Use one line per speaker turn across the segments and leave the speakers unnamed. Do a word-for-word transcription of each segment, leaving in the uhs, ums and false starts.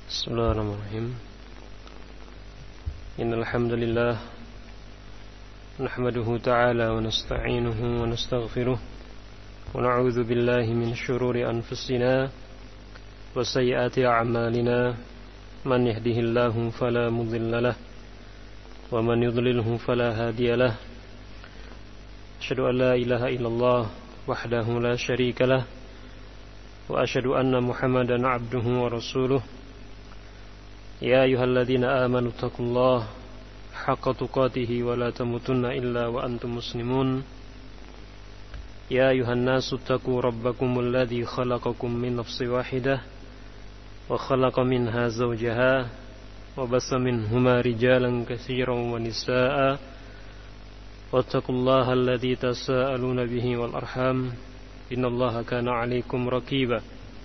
Bismillahirrahmanirrahim. Innal hamdalillah nahmaduhu ta'ala wa nasta'inuhu wa nastaghfiruh wa na'udzu billahi min shururi anfusina wa sayyiati a'malina. Man yahdihillahu fala mudilla lahu wa man yudlilhu fala hadiya lahu. Asyhadu an la ilaha illallah wahdahu la syarika lahu wa asyhadu anna Muhammadan 'abduhu wa rasuluh. Ya ayyuhalladzina amanu taqullaha haqqa tuqatih wa la tamutunna illa wa antum muslimun. Ya ayyuhan nasu taqu rabbakumul ladzi khalaqakum min nafsin wahidah wa khalaqa minha zawjaha wa bassa minhuma rijalan katsiran wa nisaa'a wattaqullaha alladzi tasaaluna bihi wal arham innallaha kana 'alaikum raqiba.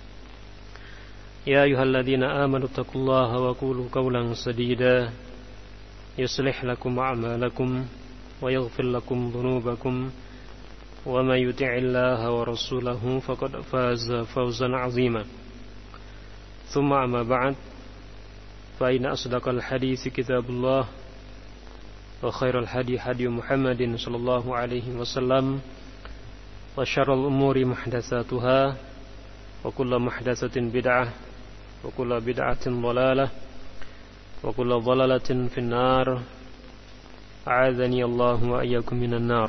Ya ayyuhalladzina amanu taqullaha wa qulu qawlan sadida yuslih lakum a'malakum wa yaghfir lakum dhunubakum wa may yuti'illaha wa rasulahu faqad faza fawzan 'azima. Tsumma amma ba'd, fa inna asdaqal hadits kitabullah wa khairal hadi hadi Muhammadin sallallahu alaihi wasallam wa syarrul umuri muhdatsatuha wa kullu muhdatsatin bid'ah wa kullu bid'atin dhalalah wa kullu dhalalatin finnar. A'adzani Allah wa iyyakum minan nar.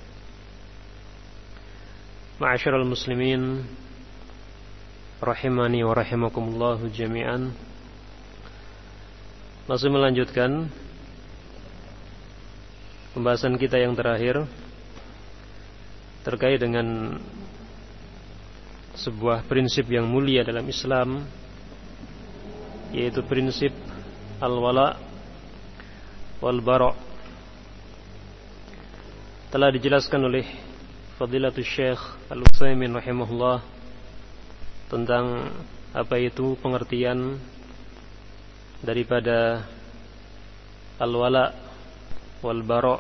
Ma'asyiral muslimin rahimani wa rahimakumullah jami'an. Masih melanjutkan pembahasan kita yang terakhir terkait dengan sebuah prinsip yang mulia dalam Islam, yaitu prinsip al-wala wal bara. Telah dijelaskan oleh Fadilatul Syekh Al-Utsaimin rahimahullah tentang apa itu pengertian daripada al-wala wal bara,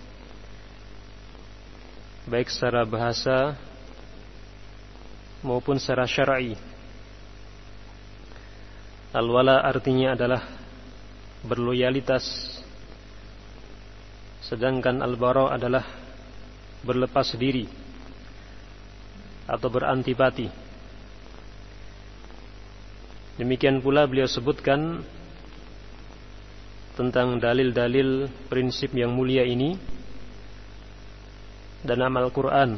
baik secara bahasa maupun secara syar'i. Al-wala artinya adalah berloyalitas, sedangkan al-bara adalah berlepas diri atau berantipati. Demikian pula beliau sebutkan tentang dalil-dalil prinsip yang mulia ini dalam Al-Quran.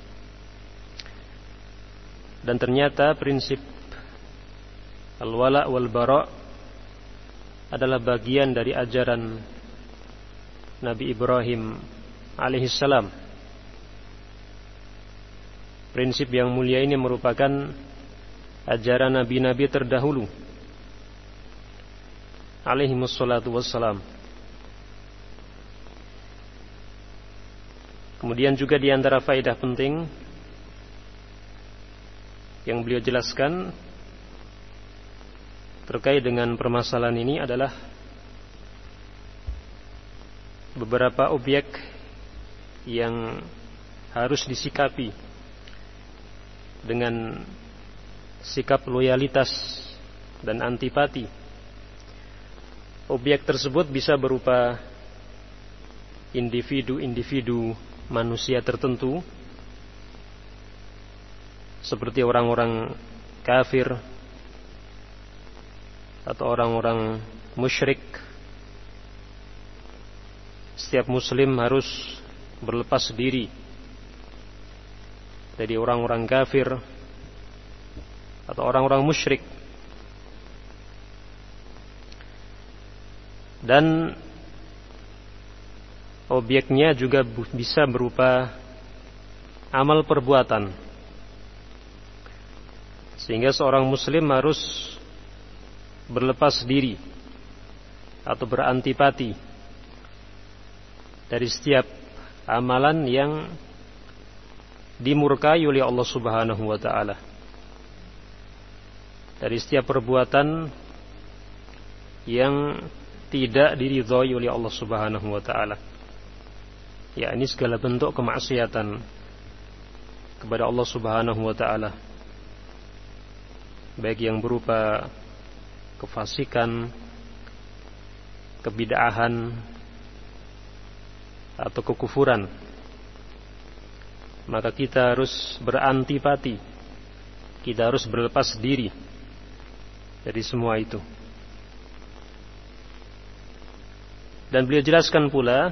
Dan ternyata prinsip al-wala wal bara adalah bagian dari ajaran Nabi Ibrahim alaihissalam. Prinsip yang mulia ini merupakan ajaran nabi-nabi terdahulu alaihimussalatu wassalam. Kemudian juga di antara faedah penting yang beliau jelaskan terkait dengan permasalahan ini adalah beberapa objek yang harus disikapi dengan sikap loyalitas dan antipati. Objek tersebut bisa berupa individu-individu manusia tertentu, seperti orang-orang kafir atau orang-orang musyrik. Setiap muslim harus berlepas diri dari orang-orang kafir atau orang-orang musyrik. Dan objeknya juga bisa berupa amal perbuatan, sehingga seorang muslim harus berlepas diri atau berantipati dari setiap amalan yang dimurkai oleh Allah Subhanahu wa ta'ala, dari setiap perbuatan yang tidak diridhai oleh Allah Subhanahu wa ta'ala. Ya, ini segala bentuk kemaksiatan kepada Allah Subhanahu wa ta'ala, baik yang berupa kefasikan, kebid'ahan atau kekufuran, maka kita harus berantipati, kita harus berlepas diri dari semua itu. Dan beliau jelaskan pula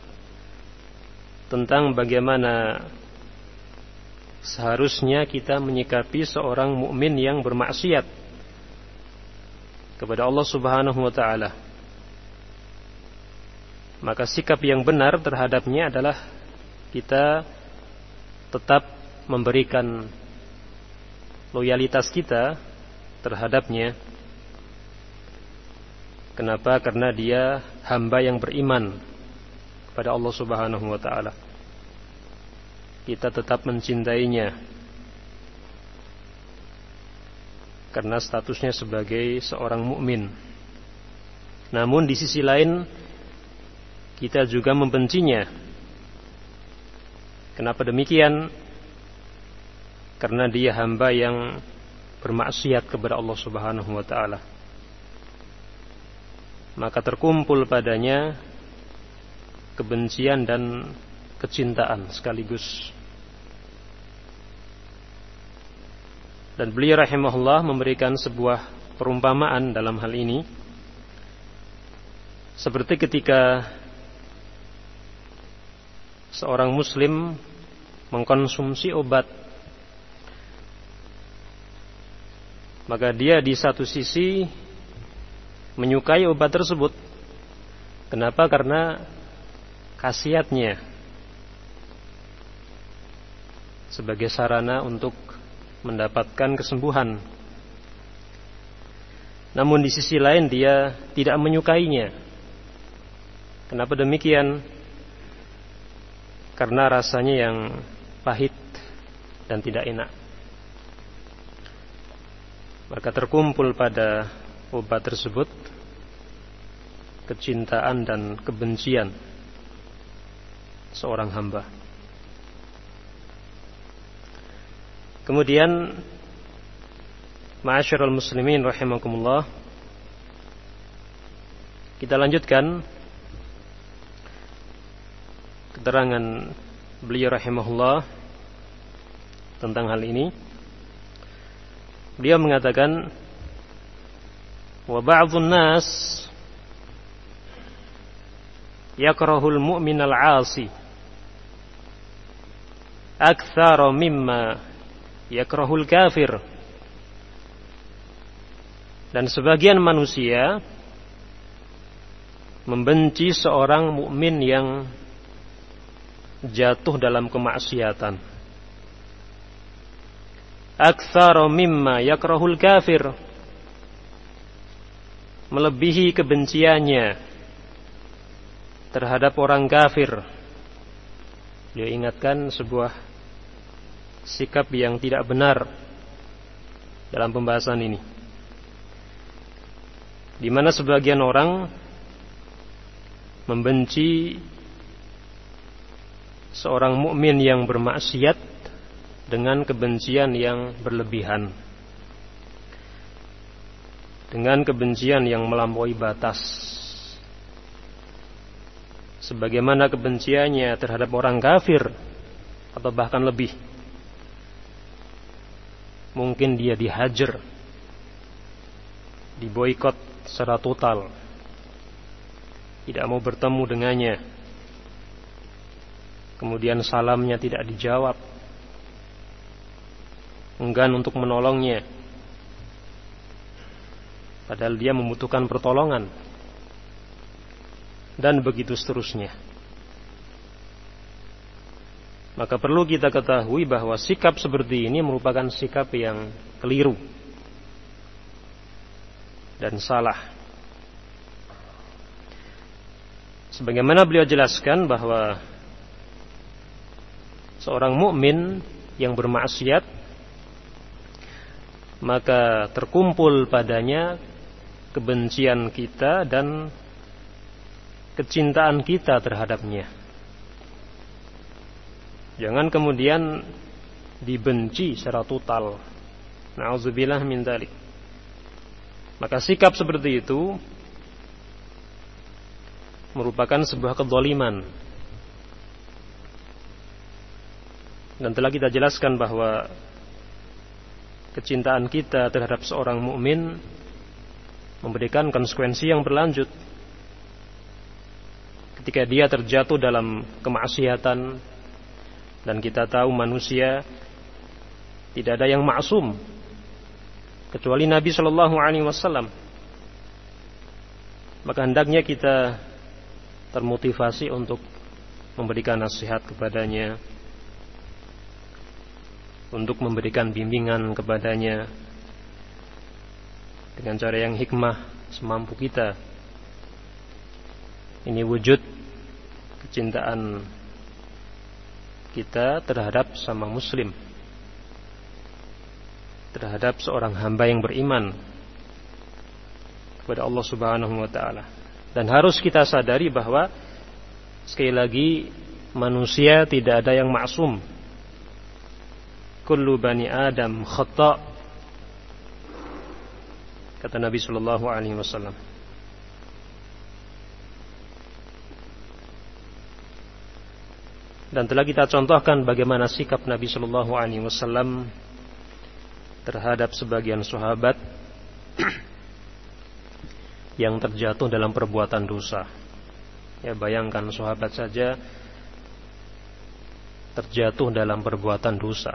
tentang bagaimana seharusnya kita menyikapi seorang mukmin yang bermaksiat kepada Allah Subhanahu wa taala. Maka sikap yang benar terhadapnya adalah kita tetap memberikan loyalitas kita terhadapnya. Kenapa? Karena dia hamba yang beriman kepada Allah Subhanahu wa taala. Kita tetap mencintainya karena statusnya sebagai seorang mukmin. Namun di sisi lain kita juga membencinya. Kenapa demikian? Karena dia hamba yang bermaksiat kepada Allah Subhanahu wa taala. Maka terkumpul padanya kebencian dan kecintaan sekaligus. Dan beliau rahimahullah memberikan sebuah perumpamaan dalam hal ini, seperti ketika seorang muslim mengkonsumsi obat, maka dia di satu sisi menyukai obat tersebut. Kenapa? Karena khasiatnya sebagai sarana untuk mendapatkan kesembuhan. Namun di sisi lain dia tidak menyukainya. Kenapa demikian? Karena rasanya yang pahit dan tidak enak. Maka terkumpul pada obat tersebut kecintaan dan kebencian seorang hamba. Kemudian ma'asyiral muslimin rahimakumullah, kita lanjutkan keterangan beliau rahimahullah tentang hal ini. Beliau mengatakan, wa ba'dhun nas yakrahul mu'minal 'asi aktsara mimma yakrahul kafir. Dan sebagian manusia membenci seorang mukmin yang jatuh dalam kemaksiatan aktsara mimma yakrahul kafir, melebihi kebenciannya terhadap orang kafir. Dia ingatkan sebuah sikap yang tidak benar dalam pembahasan ini, di mana sebagian orang membenci seorang mukmin yang bermaksiat dengan kebencian yang berlebihan, dengan kebencian yang melampaui batas, sebagaimana kebenciannya terhadap orang kafir, atau bahkan lebih. Mungkin dia dihajar, diboikot secara total, tidak mau bertemu dengannya, kemudian salamnya tidak dijawab, enggan untuk menolongnya, padahal dia membutuhkan pertolongan, dan begitu seterusnya. Maka perlu kita ketahui bahwa sikap seperti ini merupakan sikap yang keliru dan salah. Sebagaimana beliau jelaskan bahwa seorang mukmin yang bermaksiat, maka terkumpul padanya kebencian kita dan kecintaan kita terhadapnya. Jangan kemudian dibenci secara total. Na'udzubillah min dzalik. Maka sikap seperti itu merupakan sebuah kezaliman. Dan telah kita jelaskan bahwa kecintaan kita terhadap seorang mukmin memberikan konsekuensi yang berlanjut. Ketika dia terjatuh dalam kemaksiatan, dan kita tahu manusia tidak ada yang maksum kecuali Nabi Shallallahu Alaihi Wasallam, maka hendaknya kita termotivasi untuk memberikan nasihat kepadanya, untuk memberikan bimbingan kepadanya dengan cara yang hikmah semampu kita. Ini wujud kecintaan kita terhadap sama muslim, terhadap seorang hamba yang beriman kepada Allah Subhanahu wa taala. Dan harus kita sadari bahwa sekali lagi manusia tidak ada yang maksum. Kullu bani Adam khata', kata Nabi sallallahu alaihi wasallam. Dan telah kita contohkan bagaimana sikap Nabi sallallahu alaihi wasallam terhadap sebagian sahabat yang terjatuh dalam perbuatan dosa. Ya, bayangkan sahabat saja terjatuh dalam perbuatan dosa,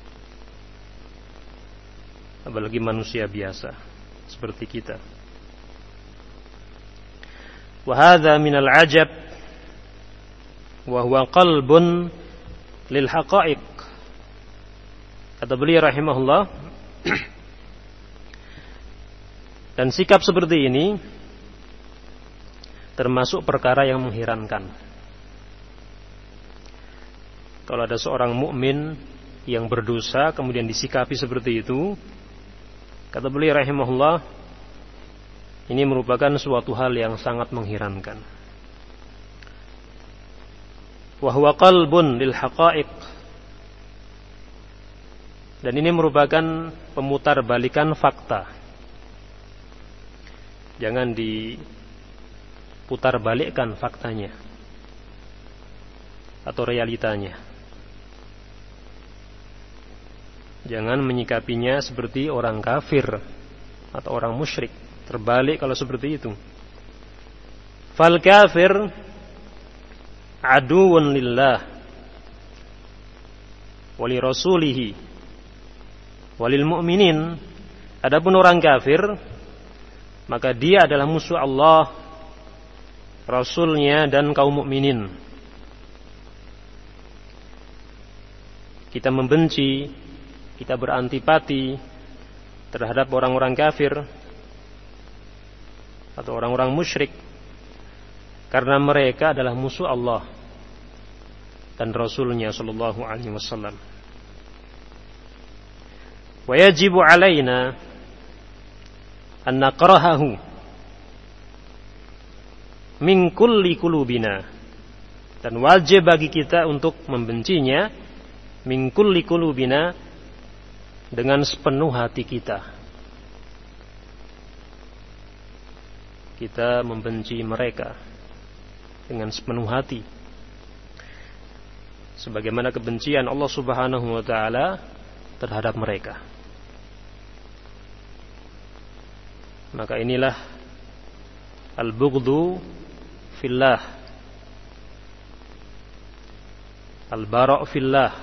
apalagi manusia biasa seperti kita. Wa hadza minal ajab wa huwa qalbun lil haqa'iq. Kata beliau rahimahullah, dan sikap seperti ini termasuk perkara yang mengherankan. Kalau ada seorang mukmin yang berdosa kemudian disikapi seperti itu, kata beliau rahimahullah, ini merupakan suatu hal yang sangat mengherankan. Wa huwa qalbun lil haqa'iq. Dan ini merupakan pemutarbalikan fakta. Jangan diputarbalikkan faktanya atau realitanya. Jangan menyikapinya seperti orang kafir atau orang musyrik. Terbalik kalau seperti itu. Fal kafir aduun lillah wali rasulihi walil mu'minin. Adapun orang kafir, maka dia adalah musuh Allah, Rasulnya, dan kaum mukminin. Kita membenci, kita berantipati terhadap orang-orang kafir atau orang-orang musyrik karena mereka adalah musuh Allah dan Rasulnya sallallahu alaihi wasallam. Wa yajibu alaina an nakrahahu min kulli qulubina, dan wajib bagi kita untuk membencinya min kulli qulubina, dengan sepenuh hati kita. Kita membenci mereka dengan sepenuh hati, sebagaimana kebencian Allah Subhanahu wa taala terhadap mereka. Maka inilah al-bughdu fillah, al-bara' fillah,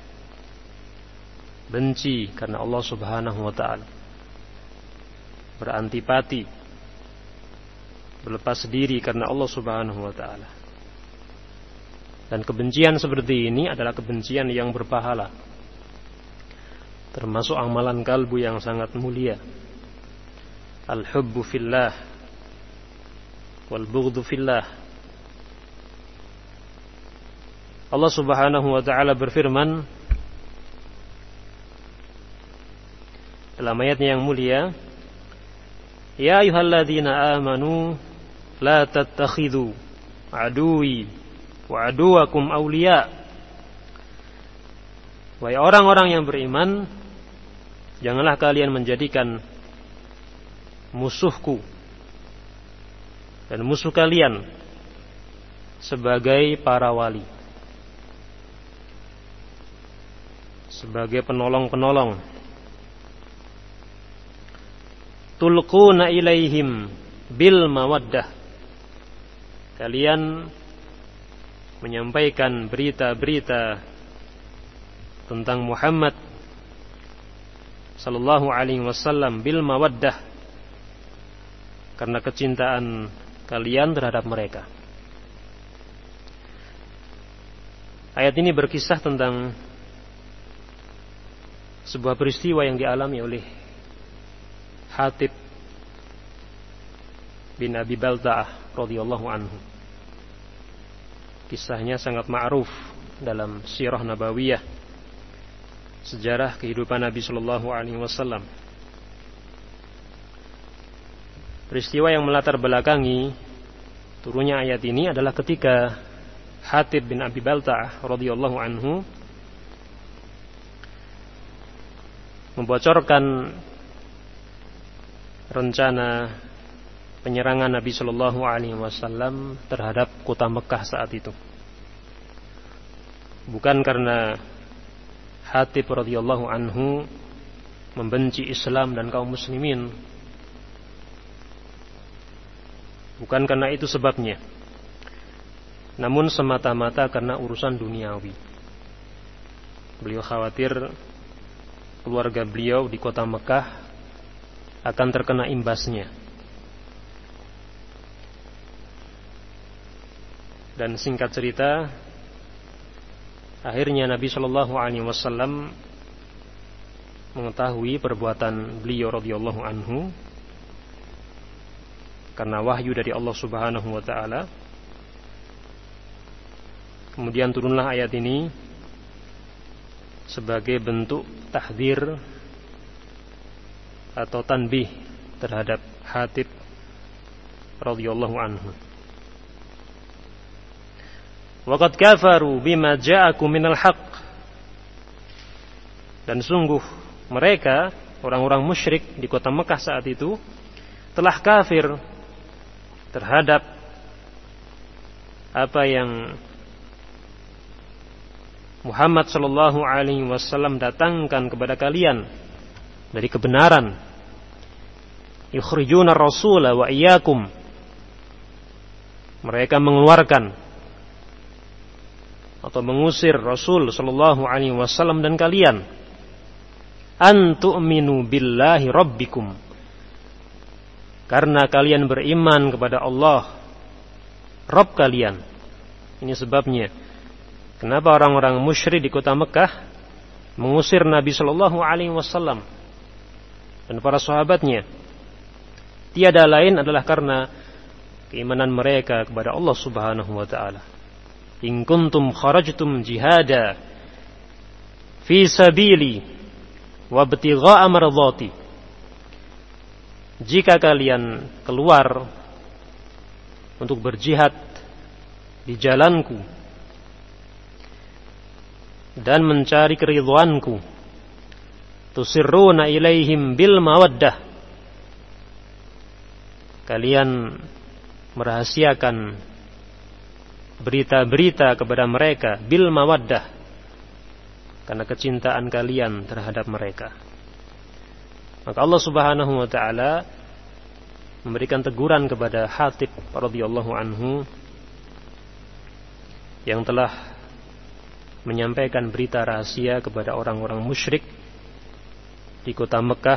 benci karena Allah Subhanahu wa taala, berantipati, berlepas diri karena Allah Subhanahu wa taala. Dan kebencian seperti ini adalah kebencian yang berpahala, termasuk amalan kalbu yang sangat mulia. Al-hubbu fillah wal bughdu fillah. Allah Subhanahu wa taala berfirman dalam ayatnya yang mulia, ya ayyuhalladzina amanu la tattakhidhu aduwi wa aduwakum awliya. Wahai orang-orang yang beriman, janganlah kalian menjadikan musuhku dan musuh kalian sebagai para wali, sebagai penolong-penolong. Tulquna ilaihim bil mawaddah, kalian menyampaikan berita-berita tentang Muhammad sallallahu alaihi wasallam bil mawaddah, karena kecintaan kalian terhadap mereka. Ayat ini berkisah tentang sebuah peristiwa yang dialami oleh Hatib bin Abi Balta'ah radhiyallahu anhu. Kisahnya sangat ma'ruf dalam sirah nabawiyah, sejarah kehidupan Nabi sallallahu alaihi wasallam. Peristiwa yang melatar belakangi turunnya ayat ini adalah ketika Hatib bin Abi Balta'ah radhiyallahu anhu membocorkan rencana penyerangan Nabi sallallahu alaihi wasallam terhadap kota Mekah saat itu. Bukan karena Hatib radhiyallahu anhu membenci Islam dan kaum muslimin. Bukan karena itu sebabnya. Namun semata-mata karena urusan duniawi. Beliau khawatir keluarga beliau di kota Mekah akan terkena imbasnya. Dan singkat cerita, akhirnya Nabi Shallallahu Alaihi Wasallam mengetahui perbuatan beliau radhiyallahu anhu karena wahyu dari Allah Subhanahu Wa Taala. Kemudian turunlah ayat ini sebagai bentuk tahdzir atau tanbih terhadap Hatib radhiyallahu anhu. Waqad kafaru bima ja'akum minal haqq, dan sungguh mereka orang-orang musyrik di kota Mekah saat itu telah kafir terhadap apa yang Muhammad sallallahu alaihi wasallam datangkan kepada kalian dari kebenaran. Yukhrijuna ar-rasula wa iyyakum, mereka mengeluarkan atau mengusir Rasul sallallahu alaihi wasallam dan kalian. An tu'minu billahi rabbikum, karena kalian beriman kepada Allah Rabb kalian. Ini sebabnya kenapa orang-orang musyrik di kota Mekah mengusir Nabi sallallahu alaihi wasallam dan para sahabatnya. Tiada lain adalah karena keimanan mereka kepada Allah Subhanahu wa taala. In kuntum kharajtum jihada fi sabili wa ibtigha'a mardhati, jika kalian keluar untuk berjihad di jalanku dan mencari keridhaanku, tusirruna ilaihim bil mawaddah, kalian merahasiakan berita-berita kepada mereka bil mawaddah, karena kecintaan kalian terhadap mereka. Maka Allah Subhanahu wa taala memberikan teguran kepada Hatib radhiyallahu anhu yang telah menyampaikan berita rahasia kepada orang-orang musyrik di kota Mekah,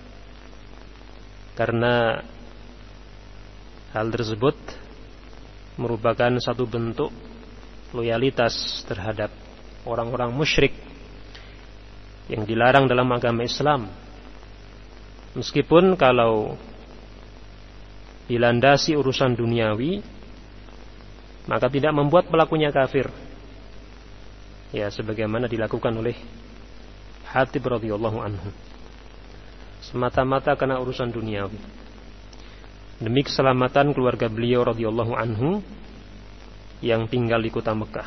karena hal tersebut merupakan satu bentuk loyalitas terhadap orang-orang musyrik yang dilarang dalam agama Islam. Meskipun kalau dilandasi urusan duniawi, maka tidak membuat pelakunya kafir, ya sebagaimana dilakukan oleh Hatib radhiyallahu anhu, semata-mata karena urusan duniawi, demi keselamatan keluarga beliau radhiyallahu anhu yang tinggal di kota Mekah.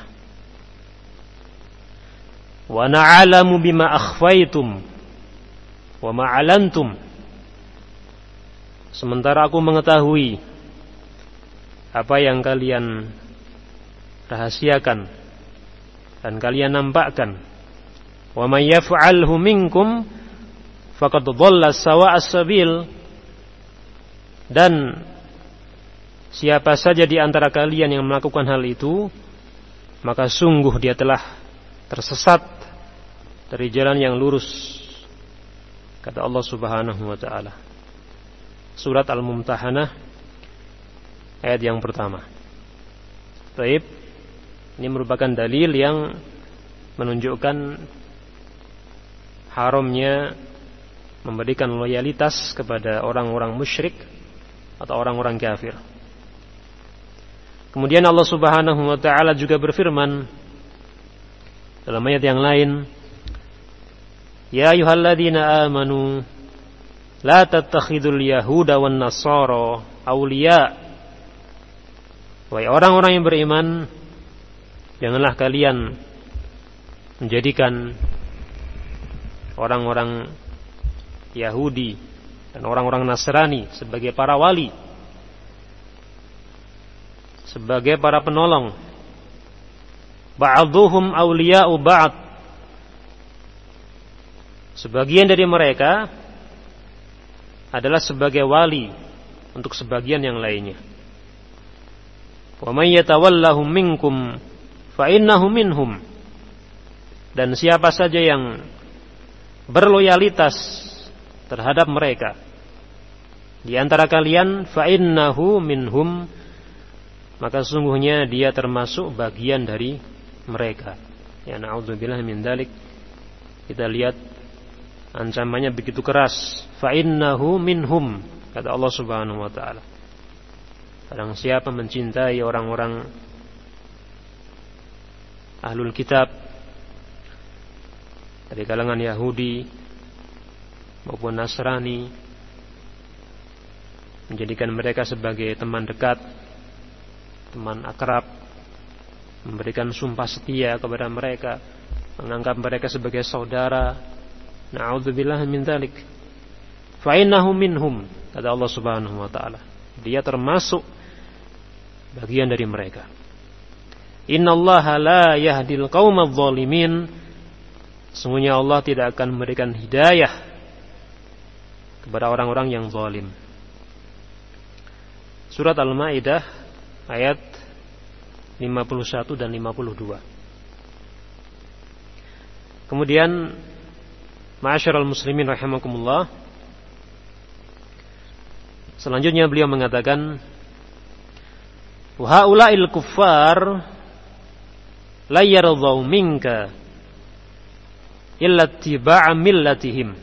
Wa na'lamu bima akhfaytum wa ma 'alantum, sementara aku mengetahui apa yang kalian rahasiakan dan kalian nampakkan. Wa may yaf'alhu minkum faqad dhalla sawa'as sabil. Dan siapa saja di antara kalian yang melakukan hal itu, maka sungguh dia telah tersesat dari jalan yang lurus, kata Allah Subhanahu wa taala. Surat Al-Mumtahanah ayat yang pertama. Baik, ini merupakan dalil yang menunjukkan haramnya memberikan loyalitas kepada orang-orang musyrik atau orang-orang kafir. Kemudian Allah Subhanahu wa taala juga berfirman dalam ayat yang lain, ya ayyuhalladzina amanu la tattakhidul yahuda wan nasara awliya. Wahai orang-orang yang beriman, janganlah kalian menjadikan orang-orang Yahudi dan orang-orang Nasrani sebagai para wali, sebagai para penolong. Ba'dhuhum awliya'u ba'd. Sebagian dari mereka adalah sebagai wali untuk sebagian yang lainnya. Wa may yatawallahum minkum fa innahu minhum. Dan siapa saja yang berloyalitas terhadap mereka di antara kalian, fa innahu minhum, maka sungguhnya dia termasuk bagian dari mereka. Ya na'udzubillah min dzalik. Kita lihat ancamannya begitu keras. Fa innahu minhum, kata Allah Subhanahu wa taala. Barang siapa mencintai orang-orang ahlul kitab dari kalangan Yahudi maupun Nasrani, menjadikan mereka sebagai teman dekat, teman akrab, memberikan sumpah setia kepada mereka, menganggap mereka sebagai saudara, na'udzubillah min dzalik, fa innahu minhum, kata Allah Subhanahu wa taala. Dia termasuk bagian dari mereka. Innallaha la yahdil qaumadz zalimin. Sungguhnya Allah tidak akan memberikan hidayah kepada orang-orang yang zalim. Surat Al-Maidah ayat lima puluh satu dan lima puluh dua. Kemudian ma'asyiral muslimin rahimakumullah, selanjutnya beliau mengatakan, wa haula'il kuffar la yardau minka illa ittiba'a millatihim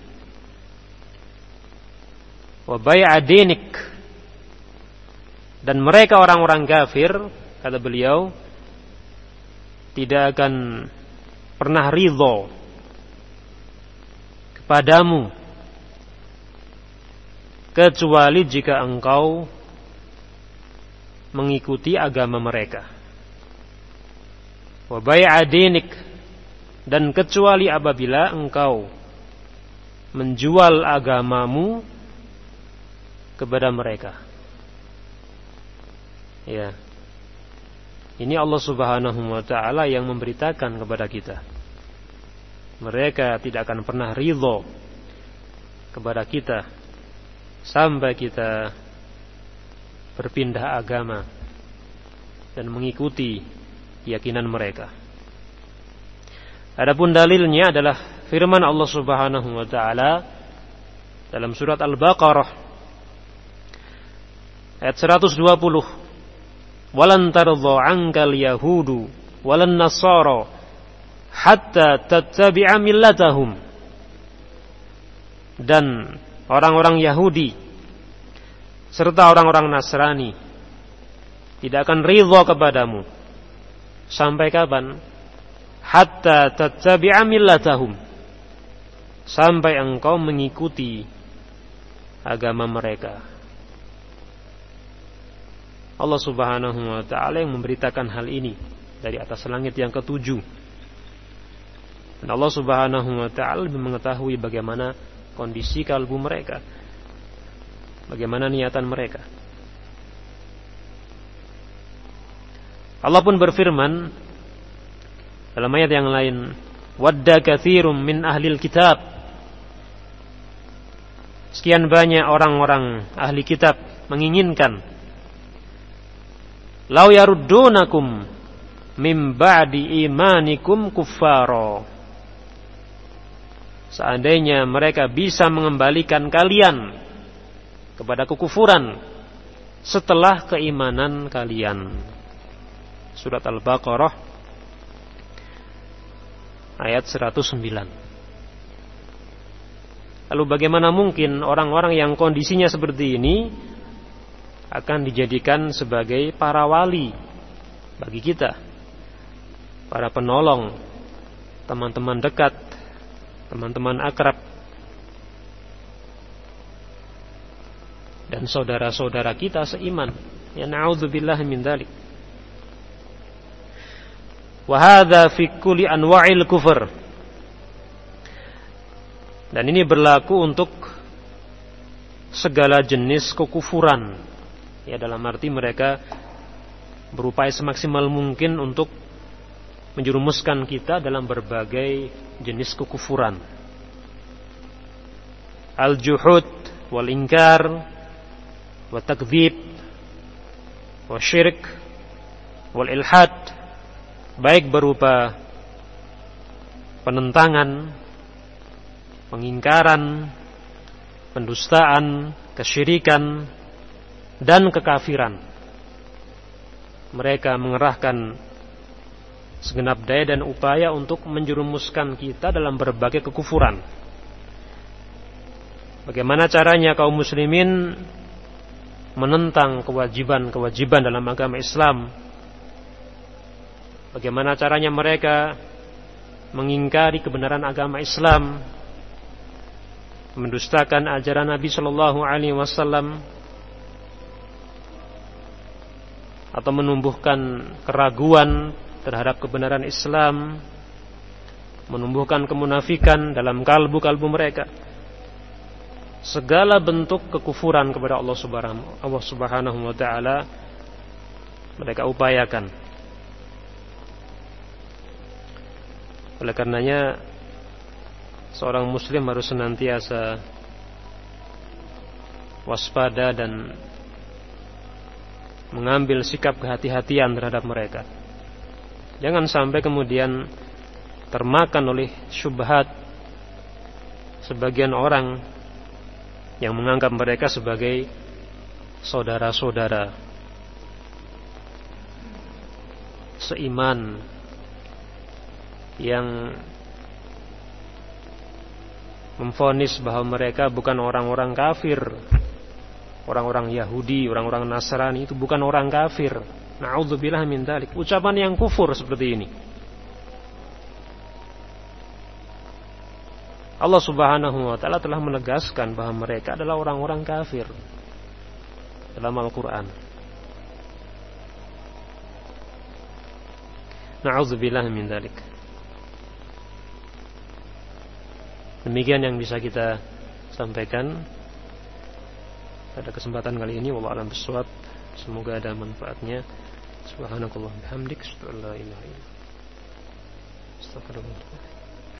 wa bai'a dinik. Dan mereka orang-orang kafir, kata beliau, tidak akan pernah ridho kepadamu kecuali jika engkau mengikuti agama mereka. Wa bai'a dinik, dan kecuali apabila engkau menjual agamamu kepada mereka. Ya. Ini Allah Subhanahu wa taala yang memberitakan kepada kita. Mereka tidak akan pernah ridho kepada kita sampai kita berpindah agama dan mengikuti keyakinan mereka. Adapun dalilnya adalah firman Allah Subhanahu wa taala dalam surat Al-Baqarah ayat seratus dua puluh. Walan tardha 'ankal yahudu walan nasara hatta tattabi'a millatahum. Dan orang-orang Yahudi serta orang-orang Nasrani tidak akan ridha kepadamu sampai kapan? Hatta tattabi'a millatahum, sampai engkau mengikuti agama mereka. Allah Subhanahu wa taala yang memberitakan hal ini dari atas langit yang ketujuh. Dan Allah Subhanahu wa taala lebih mengetahui bagaimana kondisi kalbu mereka. bagaimana niatan mereka. Allah pun berfirman dalam ayat yang lain, wadda katsirum min ahlil kitab, sekian banyak orang-orang ahli kitab menginginkan, lau yaruddunakum mim ba'di imanikum kuffara, seandainya mereka bisa mengembalikan kalian kepada kekufuran setelah keimanan kalian. Surat Al-Baqarah ayat seratus sembilan. Lalu bagaimana mungkin orang-orang yang kondisinya seperti ini akan dijadikan sebagai para wali bagi kita, para penolong, teman-teman dekat, teman-teman akrab, dan saudara-saudara kita seiman. Ya na'udzubillah min dzalik. Wa hadza fi kulli anwa'il kufur. Dan ini berlaku untuk segala jenis kekufuran. Ya, dalam arti mereka berupaya semaksimal mungkin untuk menjerumuskan kita dalam berbagai jenis kekufuran. Al-juhud wal inkar wa takdzib wa syirik wal ilhad, baik berupa penentangan, pengingkaran, pendustaan, kesyirikan, dan kekafiran. Mereka mengerahkan segenap daya dan upaya untuk menjerumuskan kita dalam berbagai kekufuran. Bagaimana caranya kaum muslimin menentang kewajiban-kewajiban dalam agama Islam? Bagaimana caranya mereka mengingkari kebenaran agama Islam, mendustakan ajaran Nabi Shallallahu Alaihi Wasallam, atau menumbuhkan keraguan terhadap kebenaran Islam, menumbuhkan kemunafikan dalam kalbu-kalbu mereka. Segala bentuk kekufuran kepada Allah Subhanahu Allah Subhanahu wa taala mereka upayakan. Oleh karenanya seorang muslim harus senantiasa waspada dan mengambil sikap kehati-hatian terhadap mereka. Jangan sampai kemudian termakan oleh syubhat sebagian orang yang menganggap mereka sebagai saudara-saudara seiman yang memvonis bahwa mereka bukan orang-orang kafir, orang-orang Yahudi, orang-orang Nasrani itu bukan orang kafir. Na'udzubillah min dzalik. Ucapan yang kufur seperti ini. Allah Subhanahu wa taala telah menegaskan bahwa mereka adalah orang-orang kafir dalam Al-Qur'an. Na'udzubillah min dzalik. Demikian yang bisa kita sampaikan pada kesempatan kali ini. Wallahu a'lam bishawab. Semoga ada manfaatnya. Subhanakallah bihamdik, asyhadu an la ilaha illa anta, astaghfiruka wa atubu ilaik.